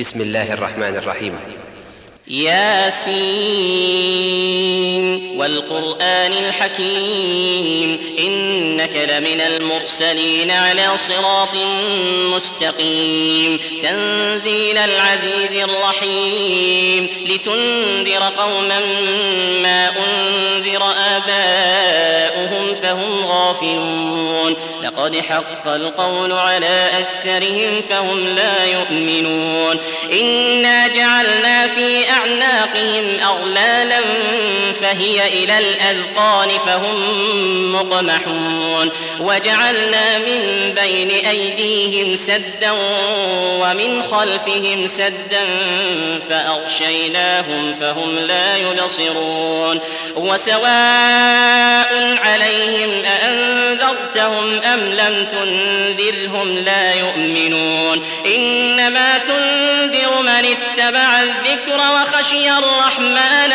بسم الله الرحمن الرحيم. ياسين والقرآن الحكيم إنك لمن المرسلين على صراط مستقيم تنزيل العزيز الرحيم لتنذر قوما ما أنذر آباؤهم فهم غافلون لقد حق القول على أكثرهم فهم لا يؤمنون إنا جعلنا في أعناقهم أغلالا فهي إلى الأذقان فهم مقمحون وجعلنا من بين أيديهم سدا ومن خلفهم سدا فأغشيناهم فهم لا يبصرون وسواء عليهم أأنذرتهم أم لم تنذرهم لا يؤمنون إنما تنذر من اتبع الذكر وخشي الرحمن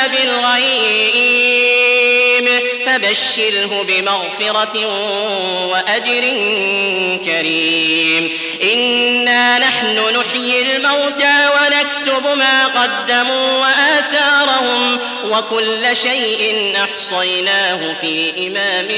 بالغيب فبشره بمغفرة وأجر كريم إنا نحن نحيي الموتى ونكتب ما قدموا وآثارهم وكل شيء أحصيناه في إمام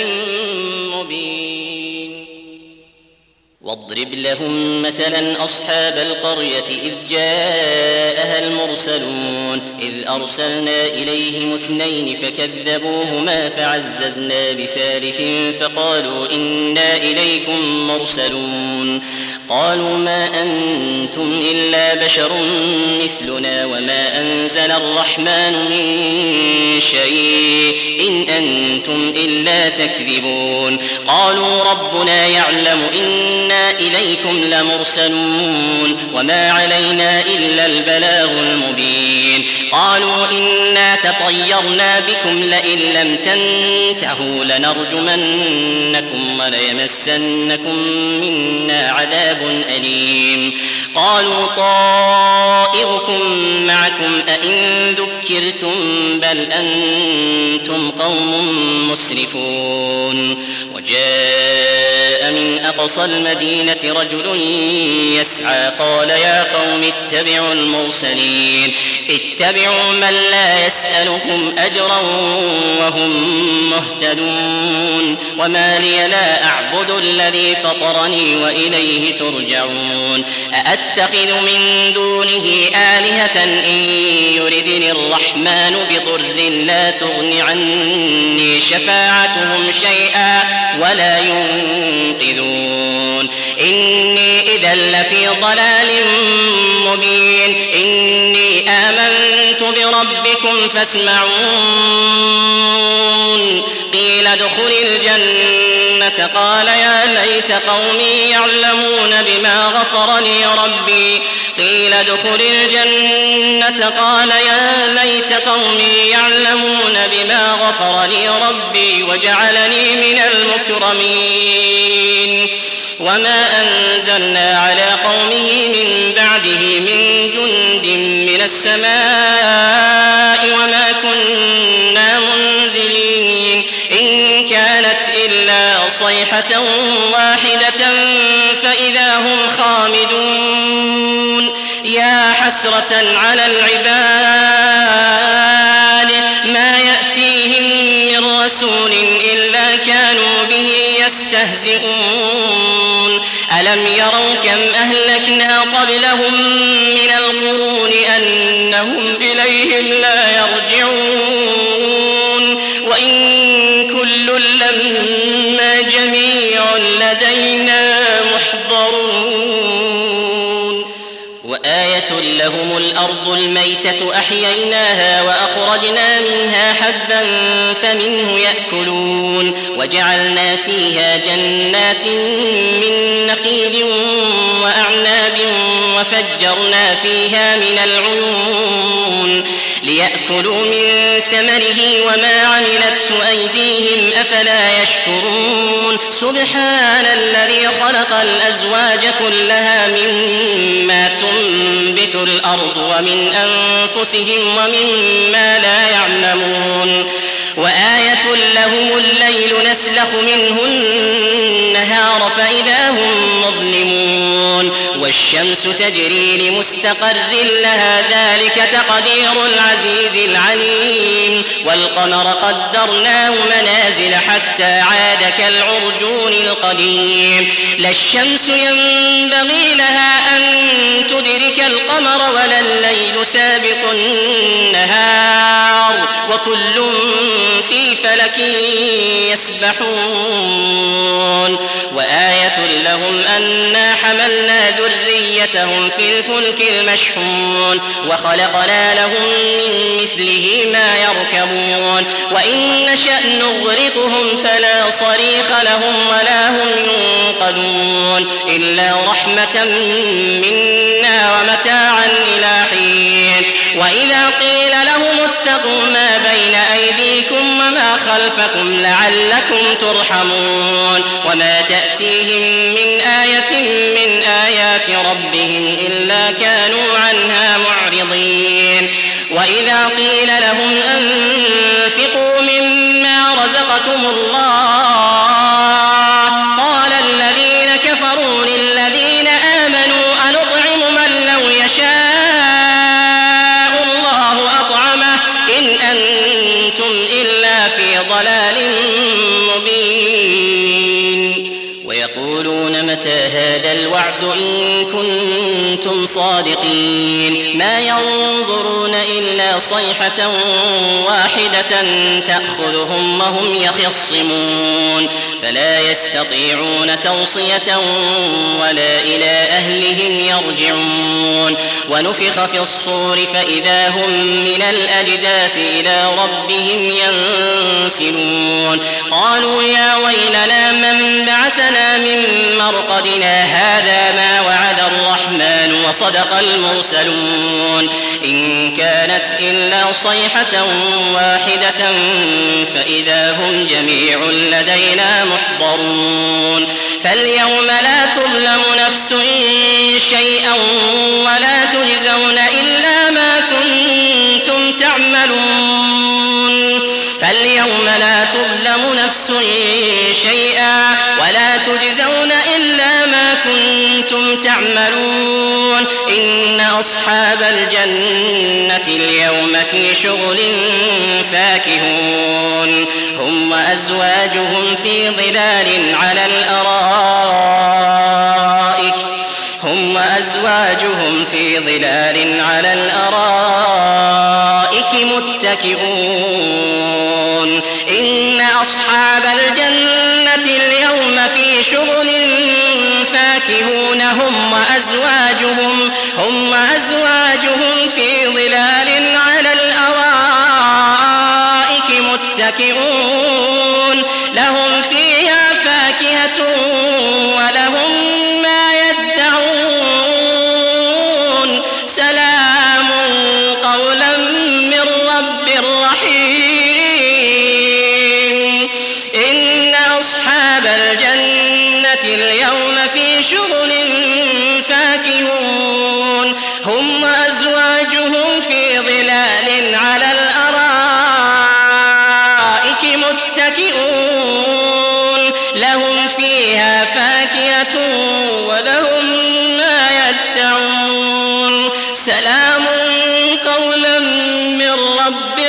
مبين واضرب لهم مثلا أصحاب القرية إذ جاءها المرسلون إذ أرسلنا إليهم 2 فكذبوهما فعززنا بثالث فقالوا إنا إليكم مرسلون قالوا ما أنتم إلا بشر مثلنا وما أنزل الرحمن من شيء إن أنتم إلا تكذبون قالوا ربنا يعلم إنا إليكم لمرسلون وما علينا إلا البلاغ المبين قالوا إنا تطيرنا بكم لئن لم تنتهوا لنرجمنكم وليمسنكم منا عذاب أليم قالوا طائركم معكم أئن ذكرتم بل أنتم قوم مسرفون وجاء من أقصى المدينة رجل يسعى قال يا قوم اتبعوا المرسلين اتبعوا من لا يسألكم أجرا وهم مهتدون وما لي لا أعبد الذي فطرني وإليه ترجعون أأتخذ من دونه آلهة إن يردني الرحمن بضر لا تغن عني شفاعتهم شيئا ولا ينقذون إني إذا لفي ضلال مبين إني آمنت بربكم فاسمعون قيل ادخل الجنة قال يا ليت قومي يعلمون بما غفر لي ربي قيل ادخل الجنة قال يا ليت قومي يعلمون بما غفر لي ربي وجعلني من المكرمين وما أنزلنا على قومه من بعده من جند من السماء وما كنا منزلين إن كانت إلا صيحة واحدة فإذا هم خامدون يا حسرة على العباد ما يأتيهم من رسول إلا كانوا به يستهزئون ألم يروا كم أهلكنا قبلهم من القرون أنهم إليهم لا يرجعون وإن كل لما جميع لدينا محضرون وآية لهم الأرض الميتة أحييناها وأخرجنا منها حبا فمنه يأكلون وجعلنا فيها جنات من نخيل وأعناب وفجرنا فيها من العيون ليأكلوا من ثمره وما عملته أيديهم أفلا يشكرون سبحان الذي خلق الأزواج كلها مما تنبت الأرض ومن أنفسهم ومما لا يعلمون وآية لهم الليل نسلخ منه النهار فإذا هم مظلمون والشمس تجري لمستقر لها ذلك تقدير العزيز العليم والقمر قدرناه منازل حتى عاد كالعرجون القديم لا الشمس ينبغي لها أن تدرك القمر ولا الليل سابق النهار وكل في فلك يسبحون وآية لهم أنا حملنا ذريتهم في الفلك المشحون وخلقنا لهم من مثله ما يركبون وإن نشأ نغرقهم فلا صريخ لهم ولا هم ينقذون إلا رحمة منا ومتاعا إلى حين وإذا قيل لهم اتقوا ما بين أيديكم وما خلفكم لعلكم ترحمون وما تأتيهم من آية من آيات ربهم إلا كانوا عنها معرضين وإذا قيل لهم أنفقوا مما رزقكم الله قال الذين كفروا للذين آمنوا أنطعم من لو يشاء الله أطعمه إن أنتم إلا في ضلال مبين ويقولون متى هذا الوعد إن كنتم صادقين ما ينظرون إلا صيحة واحدة تأخذهم وهم يخصمون فلا يستطيعون توصية ولا إلى أهلهم يرجعون ونفخ في الصور فإذا هم من الأجداث إلى ربهم ينسلون قالوا يا ويلنا من بعثنا من مرقدنا هذا ما وعد الرحمن وصدق المرسلون إن كانت إلا صيحة واحدة فإذا هم جميع لدينا محضرون فاليوم لا تظلم نفس شيئا ولا تجزون إلا ما كنتم تعملون فاليوم لا تظلم نفس شيئا ولا تجزون إلا ما كنتم تعملون إن أصحاب الجنة اليوم في شغل فاكهون هم وأزواجهم في ظلال على الأرائك متكئون إن أصحاب الجنة اليوم في شغل فاكهون هم وأزواجهم في ظلال على الأرائك متكئون لهم فيها فاكهة ولهم ما يدعون سلام قولا من رب رحيم إن أصحاب الجنة اليوم في شغل فاكهون هم وأزواجهم في ظلال على الأرائك متكئون لهم فيها فاكهة ولهم ما يدعون سلام قولا من رب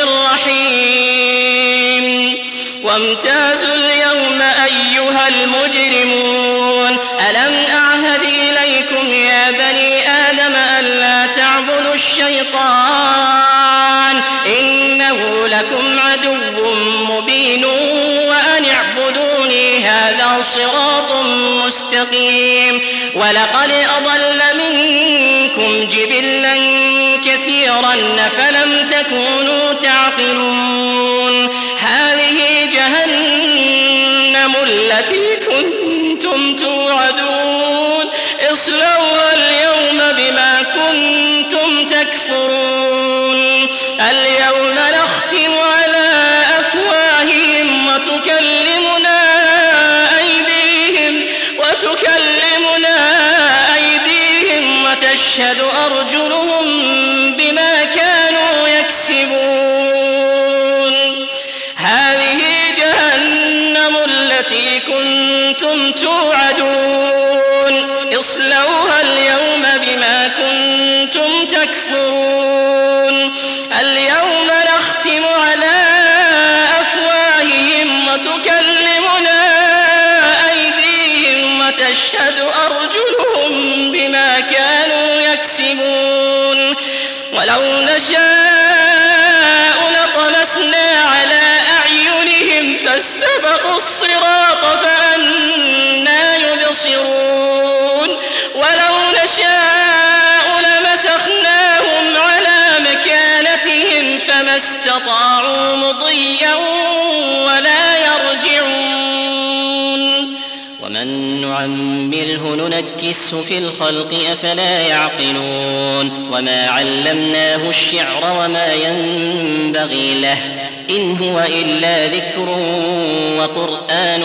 رحيم وامتازوا اليوم أيها المجرمون ألم أعهد إليكم يا بني آدم ألا تعبدوا الشيطان إنه لكم عدو مبين وأن اعبدوني هذا صراط مستقيم ولقد أضل منكم جبلا كثيرا فلم تكونوا تعقلون هذه جهنم التي كنتم توعدون اصلوها اليوم بما كنتم تكفرون اليوم نختم على أفواههم وتكلمنا أيديهم وتشهد أرجلهم بما كانوا يكسبون تكفرون اليوم نختم على أفواههم وتكلمنا أيديهم وتشهد أرجلهم بما كانوا يكسبون ولو نشاء لطمسنا على أعينهم فاستبقوا الصراط فأنى يبصرون ولو نشاء لمسخناهم على مكانتهم فما استطاعوا مضيا ولا يرجعون ومن نعمره ننكسه في الخلق أفلا يعقلون وما علمناه الشعر وما ينبغي له إن هو إلا ذكر وقرآن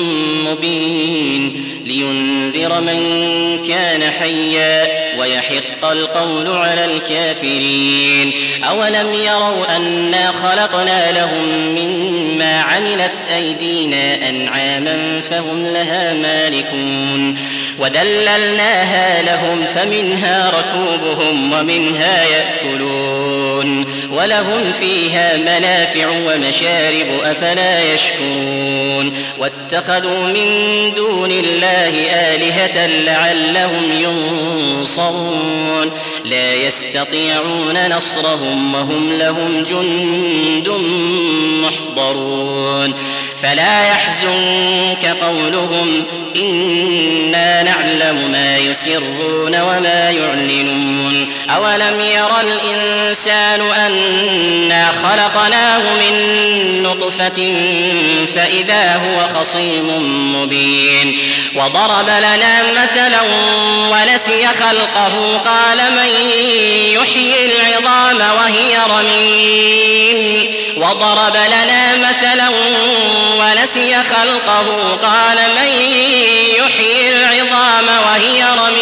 مبين لينذر من كان حيا ويحق القول على الكافرين أولم يروا أنا خلقنا لهم مما عملت أيدينا أنعاما فهم لها مالكون وذللناها لهم فمنها ركوبهم ومنها يأكلون ولهم فيها منافع ومشارب أفلا يشكرون واتخذوا من دون الله آلهة لعلهم ينصرون لا يستطيعون نصرهم وهم لهم جند محضرون فلا يحزنك قولهم إنا نعلم ما يسرون وما يعلنون أولم ير الإنسان أنا خلقناه من نطفة فإذا هو خصيم مبين وضرب لنا مثلا ونسي خلقه قال من يحيي العظام وهي رميم وضرب لنا مثلا ونسي خلقه قال من يحيي العظام وهي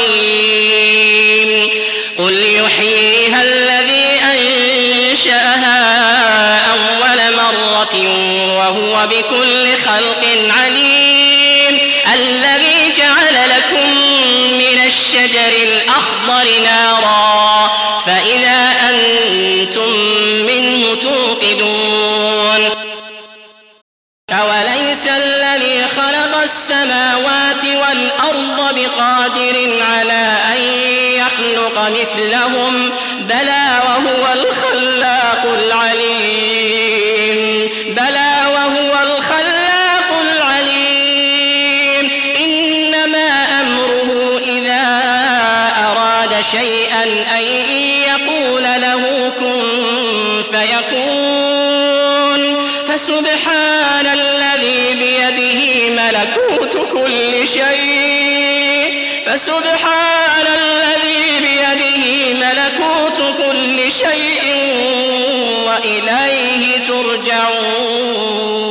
رميم قل يحييها الذي أنشأها أول مرة وهو بكل خلق عليم الذي جعل لكم من الشجر الأخضر نارا فإذا أنتم منه توقدون أوليس الذي خلق السماوات والأرض بقادر على أن يخلق مثلهم بلى وهو الخلاق العليم بلى وهو الخلاق العليم إنما أمره إذا أراد شيئا أن يقول له كن فيكون فسبحان الذي بيده ملكوت كل شيء فسبحان الذي بيده ملكوت كل شيء وإليه ترجعون